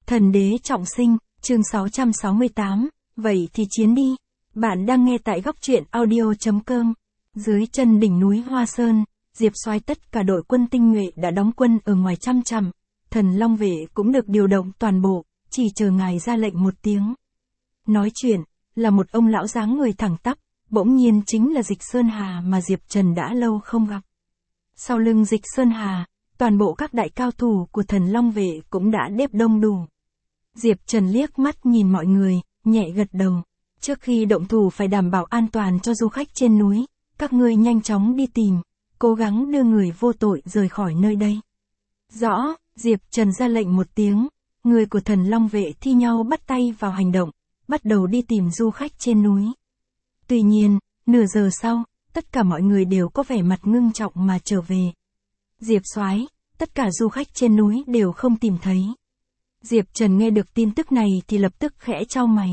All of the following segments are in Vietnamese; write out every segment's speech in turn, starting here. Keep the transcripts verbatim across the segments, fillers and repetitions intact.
Thần đế trọng sinh, chương sáu trăm sáu mươi tám, vậy thì chiến đi. Bạn đang nghe tại góc truyện audio chấm com. Dưới chân đỉnh núi Hoa Sơn, Diệp Soái tất cả đội quân tinh nhuệ đã đóng quân ở ngoài trăm trằm. Thần Long vệ cũng được điều động toàn bộ, chỉ chờ ngài ra lệnh một tiếng. Nói chuyện, là một ông lão dáng người thẳng tắp, bỗng nhiên chính là Dịch Sơn Hà mà Diệp Trần đã lâu không gặp. Sau lưng Dịch Sơn Hà, toàn bộ các đại cao thủ của Thần Long vệ cũng đã đếp đông đủ. Diệp Trần liếc mắt nhìn mọi người, nhẹ gật đầu. Trước khi động thủ phải đảm bảo an toàn cho du khách trên núi, các ngươi nhanh chóng đi tìm, cố gắng đưa người vô tội rời khỏi nơi đây. Rõ, Diệp Trần ra lệnh một tiếng, người của Thần Long vệ thi nhau bắt tay vào hành động, bắt đầu đi tìm du khách trên núi. Tuy nhiên, nửa giờ sau, tất cả mọi người đều có vẻ mặt ngưng trọng mà trở về. Diệp Soái, tất cả du khách trên núi đều không tìm thấy. Diệp Trần nghe được tin tức này thì lập tức khẽ chau mày.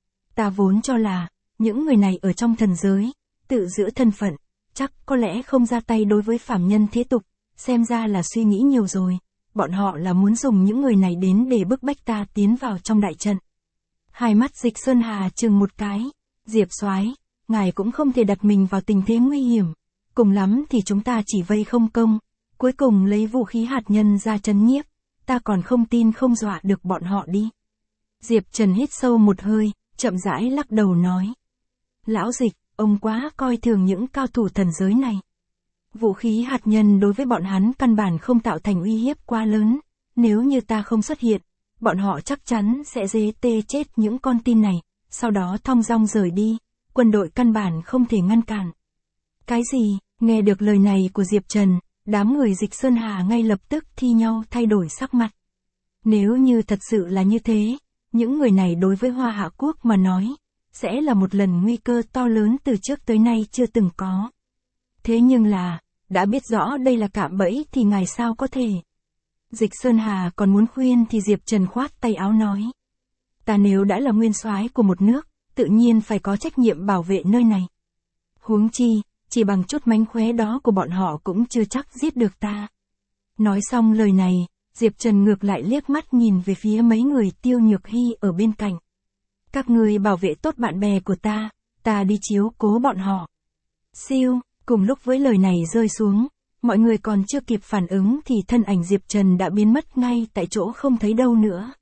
Ta vốn cho là, những người này ở trong thần giới, tự giữ thân phận, chắc có lẽ không ra tay đối với phàm nhân thế tục, xem ra là suy nghĩ nhiều rồi, bọn họ là muốn dùng những người này đến để bức bách ta tiến vào trong đại trận. Hai mắt Dịch Sơn Hà chừng một cái, Diệp Soái, ngài cũng không thể đặt mình vào tình thế nguy hiểm, cùng lắm thì chúng ta chỉ vây không công, cuối cùng lấy vũ khí hạt nhân ra trấn nhiếp, ta còn không tin không dọa được bọn họ đi. Diệp Trần hít sâu một hơi, chậm rãi lắc đầu nói. Lão Dịch, ông quá coi thường những cao thủ thần giới này. Vũ khí hạt nhân đối với bọn hắn căn bản không tạo thành uy hiếp quá lớn, nếu như ta không xuất hiện, bọn họ chắc chắn sẽ dễ tê chết những con tin này, sau đó thong dong rời đi, quân đội căn bản không thể ngăn cản. Cái gì? Nghe được lời này của Diệp Trần, đám người Dịch Sơn Hà ngay lập tức thi nhau thay đổi sắc mặt. Nếu như thật sự là như thế, những người này đối với Hoa Hạ Quốc mà nói, sẽ là một lần nguy cơ to lớn từ trước tới nay chưa từng có. Thế nhưng là, đã biết rõ đây là cạm bẫy thì ngài sao có thể? Dịch Sơn Hà còn muốn khuyên thì Diệp Trần khoát tay áo nói. Ta nếu đã là nguyên soái của một nước, tự nhiên phải có trách nhiệm bảo vệ nơi này. Huống chi, chỉ bằng chút mánh khóe đó của bọn họ cũng chưa chắc giết được ta. Nói xong lời này, Diệp Trần ngược lại liếc mắt nhìn về phía mấy người Tiêu Nhược Hy ở bên cạnh. Các người bảo vệ tốt bạn bè của ta, ta đi chiếu cố bọn họ. Siêu, cùng lúc với lời này rơi xuống, mọi người còn chưa kịp phản ứng thì thân ảnh Diệp Trần đã biến mất ngay tại chỗ không thấy đâu nữa.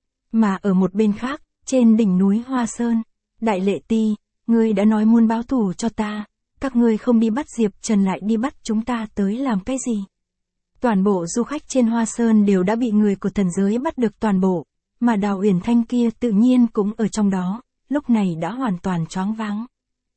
Mà ở một bên khác, trên đỉnh núi Hoa Sơn, Đại Lệ Ti, ngươi đã nói muốn báo thù cho ta, các ngươi không đi bắt Diệp Trần lại đi bắt chúng ta tới làm cái gì? Toàn bộ du khách trên Hoa Sơn đều đã bị người của thần giới bắt được toàn bộ, mà Đào Uyển Thanh kia tự nhiên cũng ở trong đó, lúc này đã hoàn toàn choáng váng.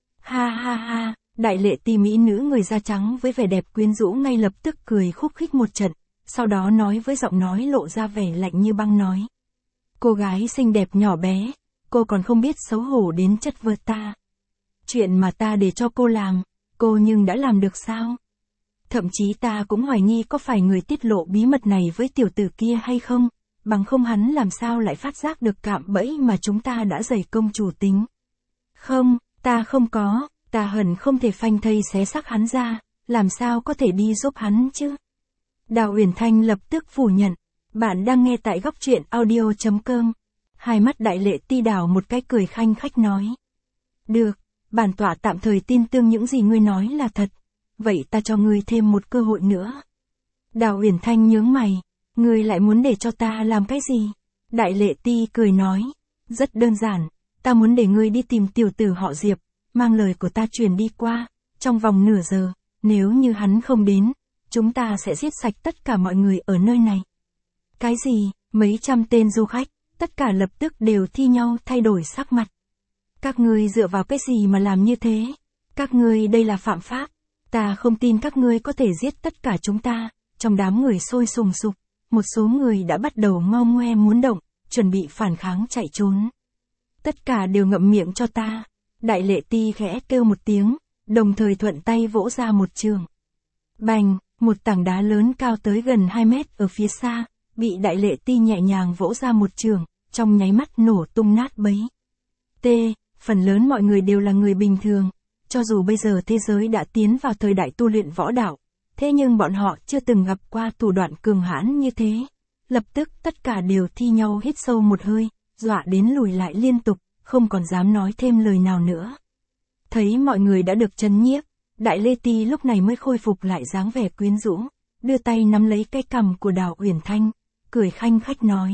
Ha ha ha, Đại Lệ Ti mỹ nữ người da trắng với vẻ đẹp quyến rũ ngay lập tức cười khúc khích một trận, sau đó nói với giọng nói lộ ra vẻ lạnh như băng nói. Cô gái xinh đẹp nhỏ bé, cô còn không biết xấu hổ đến chất vấn ta. Chuyện mà ta để cho cô làm, cô nhưng đã làm được sao? Thậm chí ta cũng hoài nghi có phải người tiết lộ bí mật này với tiểu tử kia hay không, bằng không hắn làm sao lại phát giác được cạm bẫy mà chúng ta đã dày công chủ tính. Không, ta không có, ta hận không thể phanh thây xé xác hắn ra, làm sao có thể đi giúp hắn chứ? Đào Uyển Thanh lập tức phủ nhận, bạn đang nghe tại góc truyện audio chấm com. Hai mắt Đại Lệ Ti đảo một cái cười khanh khách nói. Được, bản tọa tạm thời tin tưởng những gì ngươi nói là thật, vậy ta cho ngươi thêm một cơ hội nữa. Đào Uyển Thanh nhướng mày, ngươi lại muốn để cho ta làm cái gì? Đại Lệ Ti cười nói, rất đơn giản, ta muốn để ngươi đi tìm tiểu tử họ Diệp, mang lời của ta truyền đi qua, trong vòng nửa giờ, nếu như hắn không đến, chúng ta sẽ giết sạch tất cả mọi người ở nơi này. Cái gì? Mấy trăm tên du khách, tất cả lập tức đều thi nhau thay đổi sắc mặt. Các ngươi dựa vào cái gì mà làm như thế? Các ngươi đây là phạm pháp. Ta không tin các ngươi có thể giết tất cả chúng ta. Trong đám người sôi sùng sục, một số người đã bắt đầu ngao ngoe muốn động, chuẩn bị phản kháng chạy trốn. Tất cả đều ngậm miệng cho ta. Đại Lệ Ti khẽ kêu một tiếng, đồng thời thuận tay vỗ ra một trường. Bành, một tảng đá lớn cao tới gần hai mét ở phía xa, bị Đại Lệ Ti nhẹ nhàng vỗ ra một trường, trong nháy mắt nổ tung nát bấy. T, phần lớn mọi người đều là người bình thường, cho dù bây giờ thế giới đã tiến vào thời đại tu luyện võ đạo, thế nhưng bọn họ chưa từng gặp qua thủ đoạn cường hãn như thế. lập tức tất cả đều thi nhau hít sâu một hơi, dọa đến lùi lại liên tục, không còn dám nói thêm lời nào nữa. Thấy mọi người đã được trấn nhiếp, Đại Lê Ti lúc này mới khôi phục lại dáng vẻ quyến rũ, đưa tay nắm lấy cái cằm của Đào Uyển Thanh, cười khanh khách nói.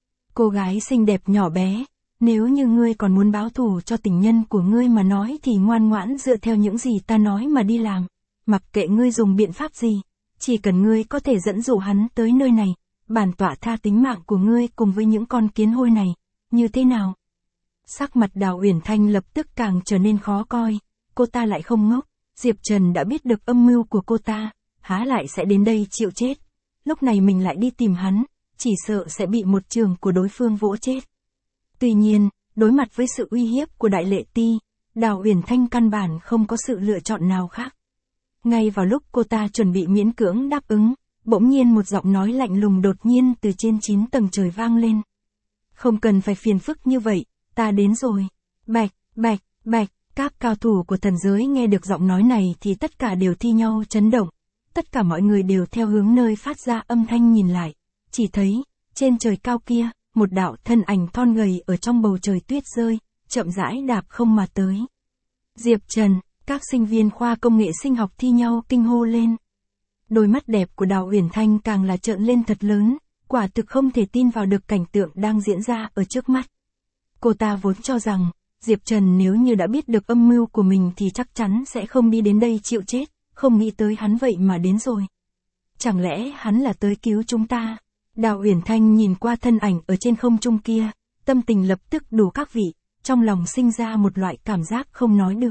Cô gái xinh đẹp nhỏ bé, nếu như ngươi còn muốn báo thù cho tình nhân của ngươi mà nói thì ngoan ngoãn dựa theo những gì ta nói mà đi làm, mặc kệ ngươi dùng biện pháp gì, chỉ cần ngươi có thể dẫn dụ hắn tới nơi này, bản tọa tha tính mạng của ngươi cùng với những con kiến hôi này, như thế nào? Sắc mặt Đào Uyển Thanh lập tức càng trở nên khó coi, cô ta lại không ngốc, Diệp Trần đã biết được âm mưu của cô ta, há lại sẽ đến đây chịu chết, lúc này mình lại đi tìm hắn, chỉ sợ sẽ bị một trường của đối phương vỗ chết. Tuy nhiên, đối mặt với sự uy hiếp của Đại Lệ Ti, Đào Uyển Thanh căn bản không có sự lựa chọn nào khác. Ngay vào lúc cô ta chuẩn bị miễn cưỡng đáp ứng, bỗng nhiên một giọng nói lạnh lùng đột nhiên từ trên chín tầng trời vang lên. Không cần phải phiền phức như vậy, ta đến rồi. Bạch, bạch, bạch, các cao thủ của thần giới nghe được giọng nói này thì tất cả đều thi nhau chấn động. Tất cả mọi người đều theo hướng nơi phát ra âm thanh nhìn lại. Chỉ thấy, trên trời cao kia, một đạo thân ảnh thon gầy ở trong bầu trời tuyết rơi, chậm rãi đạp không mà tới. Diệp Trần, các sinh viên khoa công nghệ sinh học thi nhau kinh hô lên. Đôi mắt đẹp của Đào Uyển Thanh càng là trợn lên thật lớn, quả thực không thể tin vào được cảnh tượng đang diễn ra ở trước mắt. Cô ta vốn cho rằng, Diệp Trần nếu như đã biết được âm mưu của mình thì chắc chắn sẽ không đi đến đây chịu chết, không nghĩ tới hắn vậy mà đến rồi. Chẳng lẽ hắn là tới cứu chúng ta? Đào Uyển Thanh nhìn qua thân ảnh ở trên không trung kia, tâm tình lập tức đủ các vị, trong lòng sinh ra một loại cảm giác không nói được.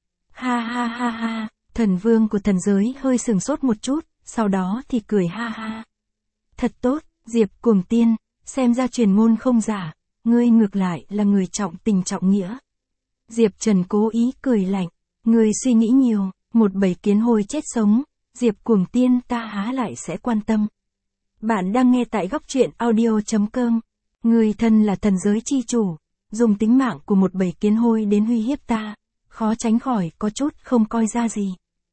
Ha ha ha ha, thần vương của thần giới hơi sừng sốt một chút, sau đó thì cười ha ha. Thật tốt, Diệp Cuồng Tiên, xem ra truyền ngôn không giả, ngươi ngược lại là người trọng tình trọng nghĩa. Diệp Trần cố ý cười lạnh, ngươi suy nghĩ nhiều, một bầy kiến hôi chết sống, Diệp Cuồng Tiên ta há lại sẽ quan tâm. Bạn đang nghe tại góc truyện audio chấm com, ngươi thân là thần giới chi chủ, dùng tính mạng của một bầy kiến hôi đến uy hiếp ta, khó tránh khỏi có chút không coi ra gì.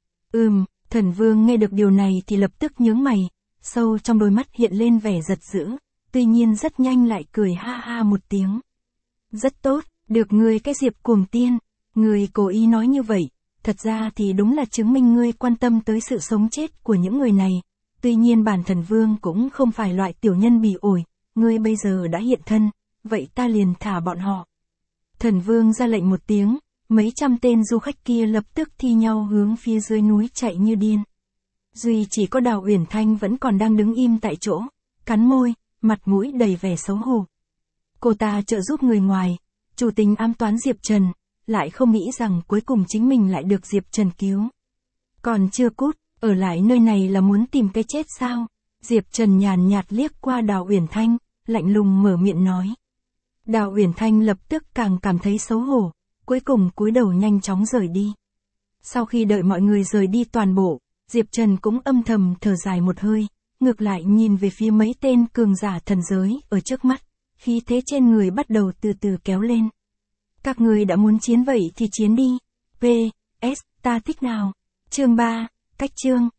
Ừm, thần vương nghe được điều này thì lập tức nhướng mày, sâu trong đôi mắt hiện lên vẻ giật dữ, tuy nhiên rất nhanh lại cười ha ha một tiếng. Rất tốt, được ngươi cái Diệp Cuồng Tiên, ngươi cố ý nói như vậy, thật ra thì đúng là chứng minh ngươi quan tâm tới sự sống chết của những người này. Tuy nhiên bản thần vương cũng không phải loại tiểu nhân bỉ ổi, ngươi bây giờ đã hiện thân, vậy ta liền thả bọn họ. Thần vương ra lệnh một tiếng, mấy trăm tên du khách kia lập tức thi nhau hướng phía dưới núi chạy như điên. Duy chỉ có Đào Uyển Thanh vẫn còn đang đứng im tại chỗ, cắn môi, mặt mũi đầy vẻ xấu hổ. Cô ta trợ giúp người ngoài, chủ tình ám toán Diệp Trần, lại không nghĩ rằng cuối cùng chính mình lại được Diệp Trần cứu. Còn chưa cút, ở lại nơi này là muốn tìm cái chết sao? Diệp Trần nhàn nhạt liếc qua Đào Uyển Thanh, lạnh lùng mở miệng nói. Đào Uyển Thanh lập tức càng cảm thấy xấu hổ, cuối cùng cúi đầu nhanh chóng rời đi. Sau khi đợi mọi người rời đi toàn bộ, Diệp Trần cũng âm thầm thở dài một hơi, ngược lại nhìn về phía mấy tên cường giả thần giới ở trước mắt, khí thế trên người bắt đầu từ từ kéo lên. Các người đã muốn chiến vậy thì chiến đi. pê ét, ta thích nào. Chương ba, cách chương.